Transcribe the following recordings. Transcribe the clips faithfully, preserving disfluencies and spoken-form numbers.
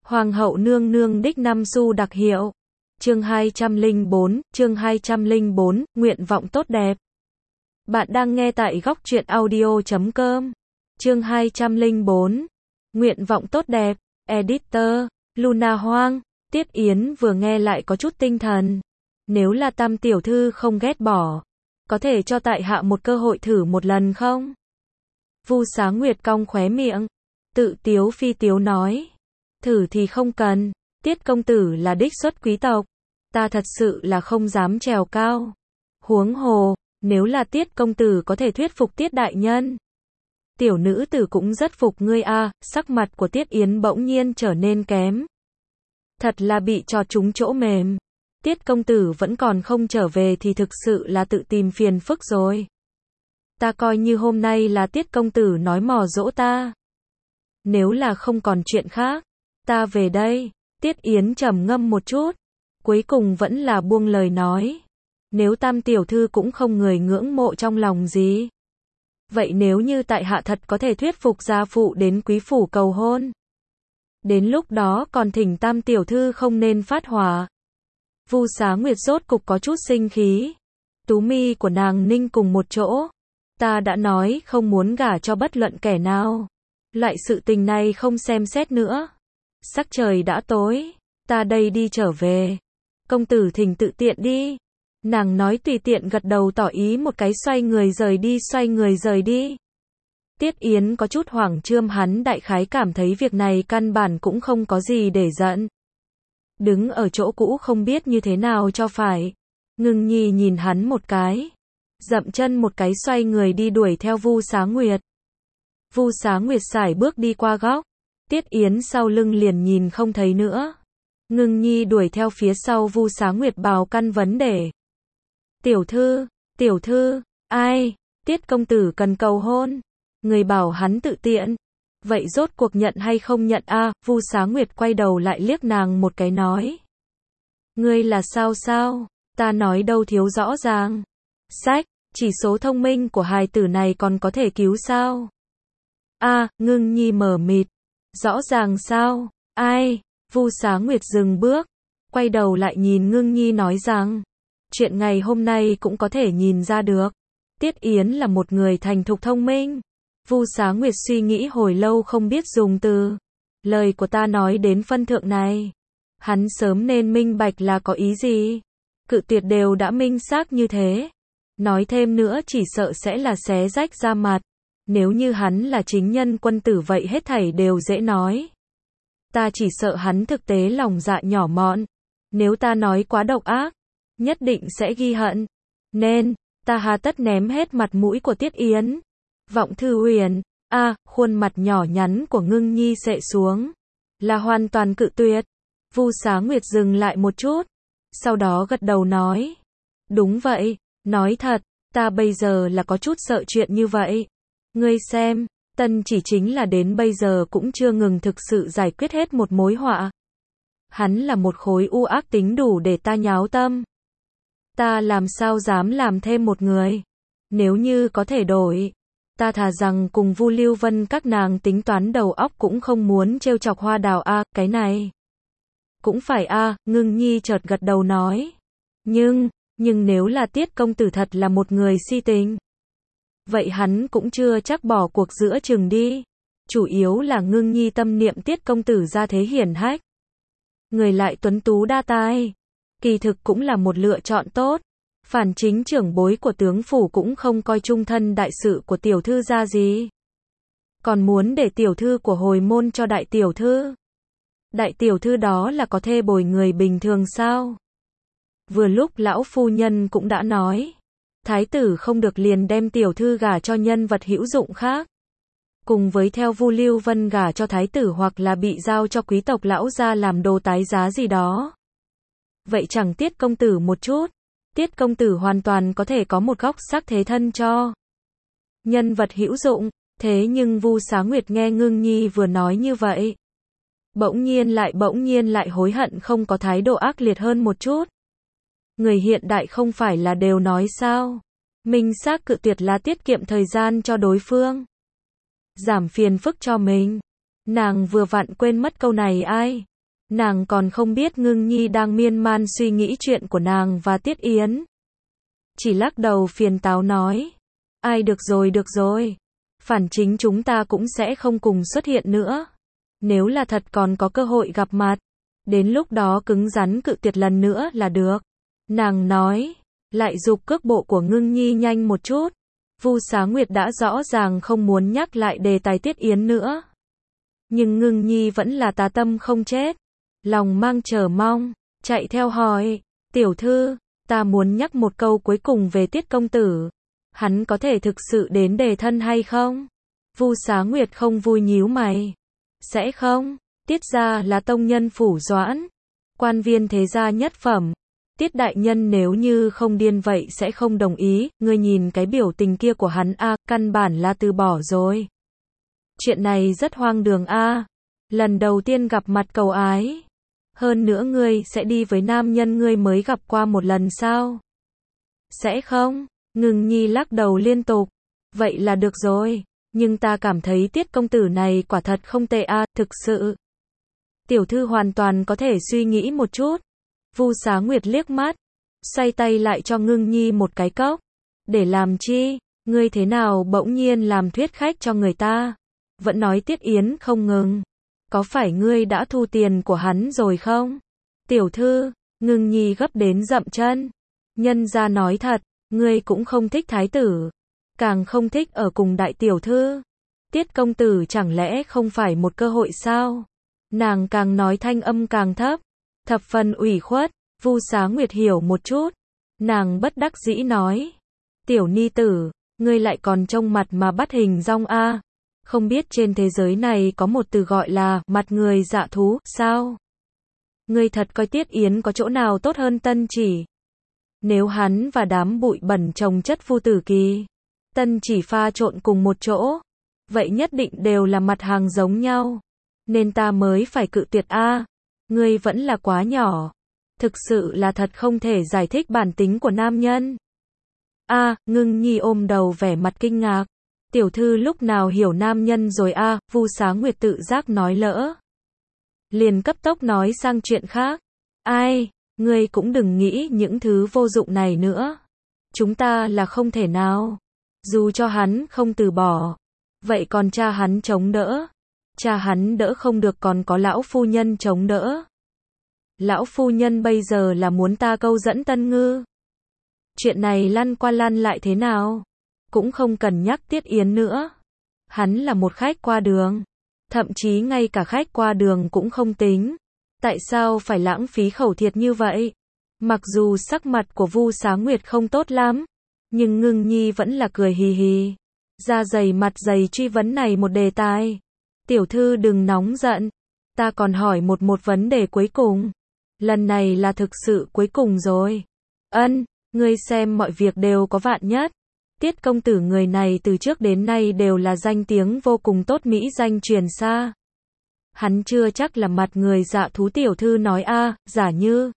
Hoàng hậu nương nương đích năm xu đặc hiệu. Chương hai trăm lẻ bốn, chương hai trăm lẻ bốn, nguyện vọng tốt đẹp. Bạn đang nghe tại góc truyện audio chấm com. Chương hai trăm lẻ bốn, nguyện vọng tốt đẹp. Editor, Luna Hoang. Tiết Yến vừa nghe lại có chút tinh thần. Nếu là Tam tiểu thư không ghét bỏ, có thể cho tại hạ một cơ hội thử một lần không? Vu Sáng Nguyệt cong khóe miệng, tự tiếu phi tiếu nói. Thử thì không cần, Tiết công tử là đích xuất quý tộc, ta thật sự là không dám trèo cao. Huống hồ, nếu là Tiết công tử có thể thuyết phục Tiết đại nhân, tiểu nữ tử cũng rất phục ngươi a. À, sắc mặt của Tiết Yến bỗng nhiên trở nên kém. Thật là bị chọt trúng chỗ mềm. Tiết công tử vẫn còn không trở về thì thực sự là tự tìm phiền phức rồi. Ta coi như hôm nay là Tiết công tử nói mò dỗ ta. Nếu là không còn chuyện khác, ta về đây. Tiết Yến trầm ngâm một chút, cuối cùng vẫn là buông lời nói. Nếu Tam tiểu thư cũng không người ngưỡng mộ trong lòng gì, vậy nếu như tại hạ thật có thể thuyết phục gia phụ đến quý phủ cầu hôn, đến lúc đó còn thỉnh Tam tiểu thư không nên phát hỏa. Vu Sáng Nguyệt rốt cục có chút sinh khí. Tú mi của nàng ninh cùng một chỗ. Ta đã nói không muốn gả cho bất luận kẻ nào. Loại sự tình này không xem xét nữa. Sắc trời đã tối, ta đây đi trở về. Công tử thỉnh tự tiện đi. Nàng nói tùy tiện gật đầu tỏ ý một cái, xoay người rời đi xoay người rời đi. Tiết Yến có chút hoảng trương, hắn đại khái cảm thấy việc này căn bản cũng không có gì để giận. Đứng ở chỗ cũ không biết như thế nào cho phải. Ngưng Nhi nhìn hắn một cái, dậm chân một cái xoay người đi đuổi theo Vu Sáng Nguyệt. Vu Sáng Nguyệt sải bước đi qua góc. Tiết Yến sau lưng liền nhìn không thấy nữa. Ngưng Nhi đuổi theo phía sau Vu Sáng Nguyệt bào căn vấn đề. Tiểu thư, tiểu thư, ai? Tiết công tử cần cầu hôn. Người bảo hắn tự tiện. Vậy rốt cuộc nhận hay không nhận a? À, Vu Sáng Nguyệt quay đầu lại liếc nàng một cái nói. Ngươi là sao sao? Ta nói đâu thiếu rõ ràng. Sách, chỉ số thông minh của hài tử này còn có thể cứu sao? A, à, Ngưng Nhi mờ mịt. Rõ ràng sao? Ai? Vu Sáng Nguyệt dừng bước, quay đầu lại nhìn Ngưng Nhi nói rằng, chuyện ngày hôm nay cũng có thể nhìn ra được. Tiết Yến là một người thành thục thông minh. Vu Sáng Nguyệt suy nghĩ hồi lâu không biết dùng từ. Lời của ta nói đến phân thượng này, hắn sớm nên minh bạch là có ý gì. Cự tuyệt đều đã minh xác như thế, nói thêm nữa chỉ sợ sẽ là xé rách da mặt. Nếu như hắn là chính nhân quân tử vậy hết thảy đều dễ nói. Ta chỉ sợ hắn thực tế lòng dạ nhỏ mọn. Nếu ta nói quá độc ác, nhất định sẽ ghi hận. Nên, ta hà tất ném hết mặt mũi của Tiết Yến. Vọng Thư Huyền, a, à, khuôn mặt nhỏ nhắn của Ngưng Nhi xệ xuống. Là hoàn toàn cự tuyệt. Vu Sáng Nguyệt dừng lại một chút, sau đó gật đầu nói. Đúng vậy, nói thật, ta bây giờ là có chút sợ chuyện như vậy. Ngươi xem, Tân chỉ chính là đến bây giờ cũng chưa ngừng thực sự giải quyết hết một mối họa. Hắn là một khối u ác tính đủ để ta nháo tâm. Ta làm sao dám làm thêm một người. Nếu như có thể đổi, ta thà rằng cùng Vu Lưu Vân các nàng tính toán đầu óc cũng không muốn trêu chọc Hoa Đào a. À, cái này cũng phải a. À, Ngưng Nhi chợt gật đầu nói. Nhưng, nhưng nếu là Tiết công tử thật là một người si tình, vậy hắn cũng chưa chắc bỏ cuộc giữa chừng đi. Chủ yếu là Ngưng Nhi tâm niệm Tiết công tử ra thế hiển hách, người lại tuấn tú đa tài, kỳ thực cũng là một lựa chọn tốt. Phản chính trưởng bối của tướng phủ cũng không coi trung thân đại sự của tiểu thư ra gì, còn muốn để tiểu thư của hồi môn cho đại tiểu thư. Đại tiểu thư đó là có thê bồi người bình thường sao? Vừa lúc lão phu nhân cũng đã nói, thái tử không được liền đem tiểu thư gả cho nhân vật hữu dụng khác, cùng với theo Vu Lưu Vân gả cho thái tử hoặc là bị giao cho quý tộc lão gia làm đồ tái giá gì đó. Vậy chẳng Tiết công tử một chút, Tiết công tử hoàn toàn có thể có một góc sắc thế thân cho nhân vật hữu dụng. Thế nhưng Vu Sáng Nguyệt nghe Ngưng Nhi vừa nói như vậy, bỗng nhiên lại bỗng nhiên lại hối hận không có thái độ ác liệt hơn một chút. Người hiện đại không phải là đều nói sao, minh xác cự tuyệt là tiết kiệm thời gian cho đối phương, giảm phiền phức cho mình. Nàng vừa vặn quên mất câu này ai. Nàng còn không biết Ngưng Nhi đang miên man suy nghĩ chuyện của nàng và Tiết Yến. Chỉ lắc đầu phiền táo nói. Ai được rồi được rồi. Phản chính chúng ta cũng sẽ không cùng xuất hiện nữa. Nếu là thật còn có cơ hội gặp mặt. Đến lúc đó cứng rắn cự tuyệt lần nữa là được. Nàng nói. Lại giục cước bộ của Ngưng Nhi nhanh một chút. Vu Xá Nguyệt đã rõ ràng không muốn nhắc lại đề tài Tiết Yến nữa. Nhưng Ngưng Nhi vẫn là tà tâm không chết. Lòng mang chờ mong. Chạy theo hỏi. Tiểu thư, ta muốn nhắc một câu cuối cùng về Tiết công tử. Hắn có thể thực sự đến đề thân hay không? Vu Xá Nguyệt không vui nhíu mày. Sẽ không. Tiết gia là tông nhân phủ Doãn. Quan viên thế gia nhất phẩm. Tiết đại nhân nếu như không điên vậy sẽ không đồng ý. Ngươi nhìn cái biểu tình kia của hắn a, à, căn bản là từ bỏ rồi. Chuyện này rất hoang đường a. À. Lần đầu tiên gặp mặt cầu ái. Hơn nữa ngươi sẽ đi với nam nhân ngươi mới gặp qua một lần sao? Sẽ không. Ngưng Nhi lắc đầu liên tục. Vậy là được rồi. Nhưng ta cảm thấy Tiết công tử này quả thật không tệ a, à, thực sự. Tiểu thư hoàn toàn có thể suy nghĩ một chút. Vu Xá Nguyệt liếc mắt. Xoay tay lại cho Ngưng Nhi một cái cốc. Để làm chi? Ngươi thế nào bỗng nhiên làm thuyết khách cho người ta? Vẫn nói Tiết Yến không ngừng. Có phải ngươi đã thu tiền của hắn rồi không? Tiểu thư, Ngưng Nhi gấp đến dậm chân. Nhân gia nói thật, ngươi cũng không thích thái tử. Càng không thích ở cùng đại tiểu thư. Tiết công tử chẳng lẽ không phải một cơ hội sao? Nàng càng nói thanh âm càng thấp. Thập phần ủy khuất. Vu Xá Nguyệt hiểu một chút. Nàng bất đắc dĩ nói. Tiểu ni tử, ngươi lại còn trông mặt mà bắt hình dong a. À. Không biết trên thế giới này có một từ gọi là mặt người dạ thú, sao? Ngươi thật coi Tiết Yến có chỗ nào tốt hơn Tân Chỉ. Nếu hắn và đám bụi bẩn chồng chất phu tử kỳ, Tân Chỉ pha trộn cùng một chỗ, vậy nhất định đều là mặt hàng giống nhau. Nên ta mới phải cự tuyệt a. À. Ngươi vẫn là quá nhỏ. Thực sự là thật không thể giải thích bản tính của nam nhân. A, à, Ngưng Nhi ôm đầu vẻ mặt kinh ngạc. Tiểu thư lúc nào hiểu nam nhân rồi a? À, Vu Xá Nguyệt tự giác nói lỡ. Liền cấp tốc nói sang chuyện khác. Ai, ngươi cũng đừng nghĩ những thứ vô dụng này nữa. Chúng ta là không thể nào. Dù cho hắn không từ bỏ. Vậy còn cha hắn chống đỡ. Cha hắn đỡ không được còn có lão phu nhân chống đỡ. Lão phu nhân bây giờ là muốn ta câu dẫn Tân Ngư. Chuyện này lăn qua lăn lại thế nào? Cũng không cần nhắc Tiết Yến nữa. Hắn là một khách qua đường. Thậm chí ngay cả khách qua đường cũng không tính. Tại sao phải lãng phí khẩu thiệt như vậy? Mặc dù sắc mặt của Vu Xá Nguyệt không tốt lắm. Nhưng Ngưng Nhi vẫn là cười hì hì. Da dày mặt dày truy vấn này một đề tài. Tiểu thư đừng nóng giận. Ta còn hỏi một một vấn đề cuối cùng. Lần này là thực sự cuối cùng rồi. Ân, ngươi xem mọi việc đều có vạn nhất. Tiết công tử người này từ trước đến nay đều là danh tiếng vô cùng tốt mỹ danh truyền xa. Hắn chưa chắc là mặt người dạ thú tiểu thư nói a, à, giả như.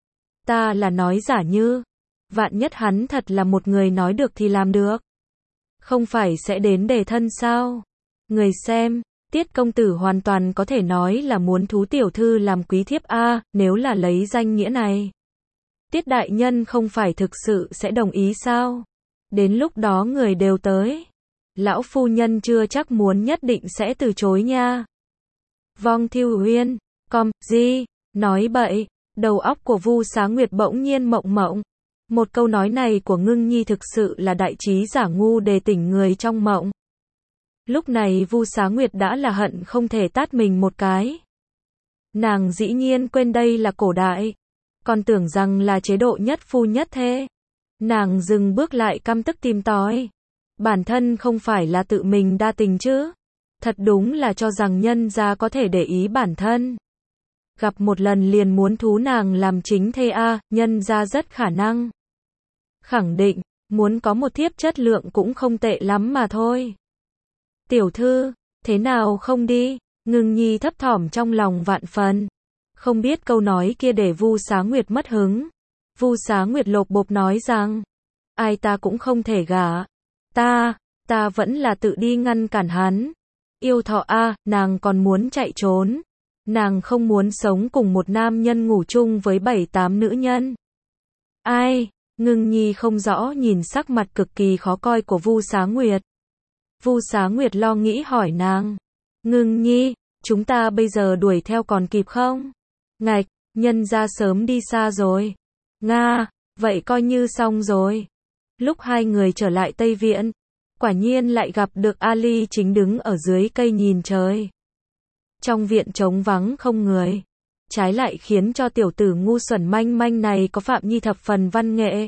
Ta là nói giả như. Vạn nhất hắn thật là một người nói được thì làm được. Không phải sẽ đến đề thân sao? Người xem, Tiết công tử hoàn toàn có thể nói là muốn thú tiểu thư làm quý thiếp a, à, nếu là lấy danh nghĩa này. Tiết đại nhân không phải thực sự sẽ đồng ý sao? Đến lúc đó người đều tới. Lão phu nhân chưa chắc muốn nhất định sẽ từ chối nha. Vong Thiêu Huyên, com, gì, nói bậy, đầu óc của Vu Xá Nguyệt bỗng nhiên mộng mộng. Một câu nói này của Ngưng Nhi thực sự là đại trí giả ngu để tỉnh người trong mộng. Lúc này Vu Xá Nguyệt đã là hận không thể tát mình một cái. Nàng dĩ nhiên quên đây là cổ đại. Còn tưởng rằng là chế độ nhất phu nhất thê. Nàng dừng bước lại căm tức tìm tòi. Bản thân không phải là tự mình đa tình chứ. Thật đúng là cho rằng nhân gia có thể để ý bản thân. Gặp một lần liền muốn thú nàng làm chính thê a, à, nhân gia rất khả năng. Khẳng định, muốn có một thiếp chất lượng cũng không tệ lắm mà thôi. Tiểu thư, thế nào không đi? Ngưng Nhi thấp thỏm trong lòng vạn phần. Không biết câu nói kia để Vu Xá Nguyệt mất hứng. Vu Xá Nguyệt lộp bộp nói rằng, ai ta cũng không thể gả. Ta, ta vẫn là tự đi ngăn cản hắn. Yêu thọ a, à, nàng còn muốn chạy trốn. Nàng không muốn sống cùng một nam nhân ngủ chung với bảy tám nữ nhân. Ai? Ngưng Nhi không rõ nhìn sắc mặt cực kỳ khó coi của Vu Xá Nguyệt. Vu Xá Nguyệt lo nghĩ hỏi nàng. Ngưng Nhi, chúng ta bây giờ đuổi theo còn kịp không? Ngạch, nhân ra sớm đi xa rồi. Nga, vậy coi như xong rồi. Lúc hai người trở lại Tây Viện, quả nhiên lại gặp được Ali chính đứng ở dưới cây nhìn trời. Trong viện trống vắng không người. Trái lại khiến cho tiểu tử ngu xuẩn manh manh này có phạm nhi thập phần văn nghệ.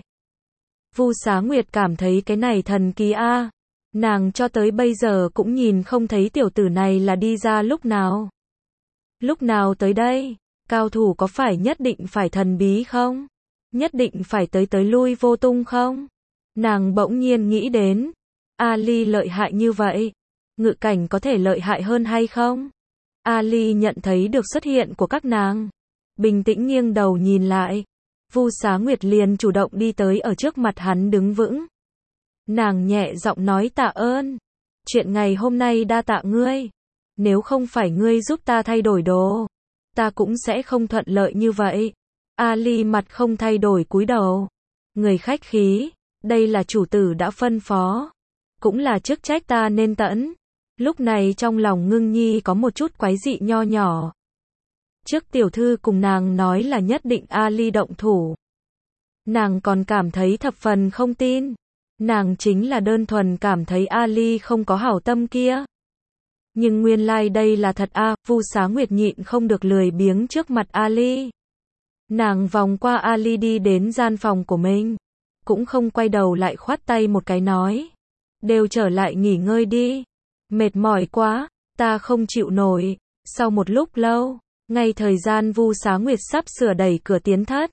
Vu Xá Nguyệt cảm thấy cái này thần kỳ a. Nàng cho tới bây giờ cũng nhìn không thấy tiểu tử này là đi ra lúc nào. Lúc nào tới đây? Cao thủ có phải nhất định phải thần bí không? Nhất định phải tới tới lui vô tung không? Nàng bỗng nhiên nghĩ đến. Ali lợi hại như vậy. Ngự cảnh có thể lợi hại hơn hay không? Ali nhận thấy được xuất hiện của các nàng. Bình tĩnh nghiêng đầu nhìn lại. Vu Xá Nguyệt liền chủ động đi tới ở trước mặt hắn đứng vững. Nàng nhẹ giọng nói tạ ơn. Chuyện ngày hôm nay đa tạ ngươi. Nếu không phải ngươi giúp ta thay đổi đồ, ta cũng sẽ không thuận lợi như vậy. Ali mặt không thay đổi cúi đầu. Người khách khí, đây là chủ tử đã phân phó. Cũng là chức trách ta nên tẫn. Lúc này trong lòng Ngưng Nhi có một chút quái dị nho nhỏ. Trước tiểu thư cùng nàng nói là nhất định Ali động thủ. Nàng còn cảm thấy thập phần không tin. Nàng chính là đơn thuần cảm thấy Ali không có hảo tâm kia. Nhưng nguyên lai like đây là thật a. À, Vu Xá Nguyệt nhịn không được lười biếng trước mặt Ali. Nàng vòng qua Ali đi đến gian phòng của mình. Cũng không quay đầu lại khoát tay một cái nói. Đều trở lại nghỉ ngơi đi. Mệt mỏi quá, ta không chịu nổi. Sau một lúc lâu, ngay thời gian Vu Xá Nguyệt sắp sửa đẩy cửa tiến thất.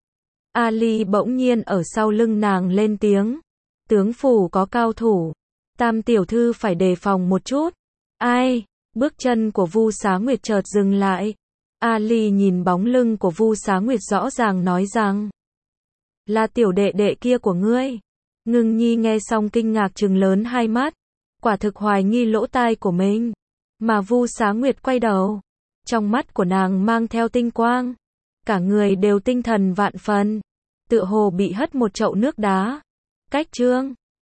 Ali bỗng nhiên ở sau lưng nàng lên tiếng. Tướng phủ có cao thủ. Tam tiểu thư phải đề phòng một chút. Ai? Bước chân của Vu Xá Nguyệt chợt dừng lại. Ali nhìn bóng lưng của Vu Xá Nguyệt rõ ràng nói rằng. Là tiểu đệ đệ kia của ngươi. Ngưng Nhi nghe xong kinh ngạc trừng lớn hai mắt. Quả thực hoài nghi lỗ tai của mình. Mà Vu Xá Nguyệt quay đầu. Trong mắt của nàng mang theo tinh quang. Cả người đều tinh thần vạn phần. Tựa hồ bị hất một chậu nước đá. Cách chương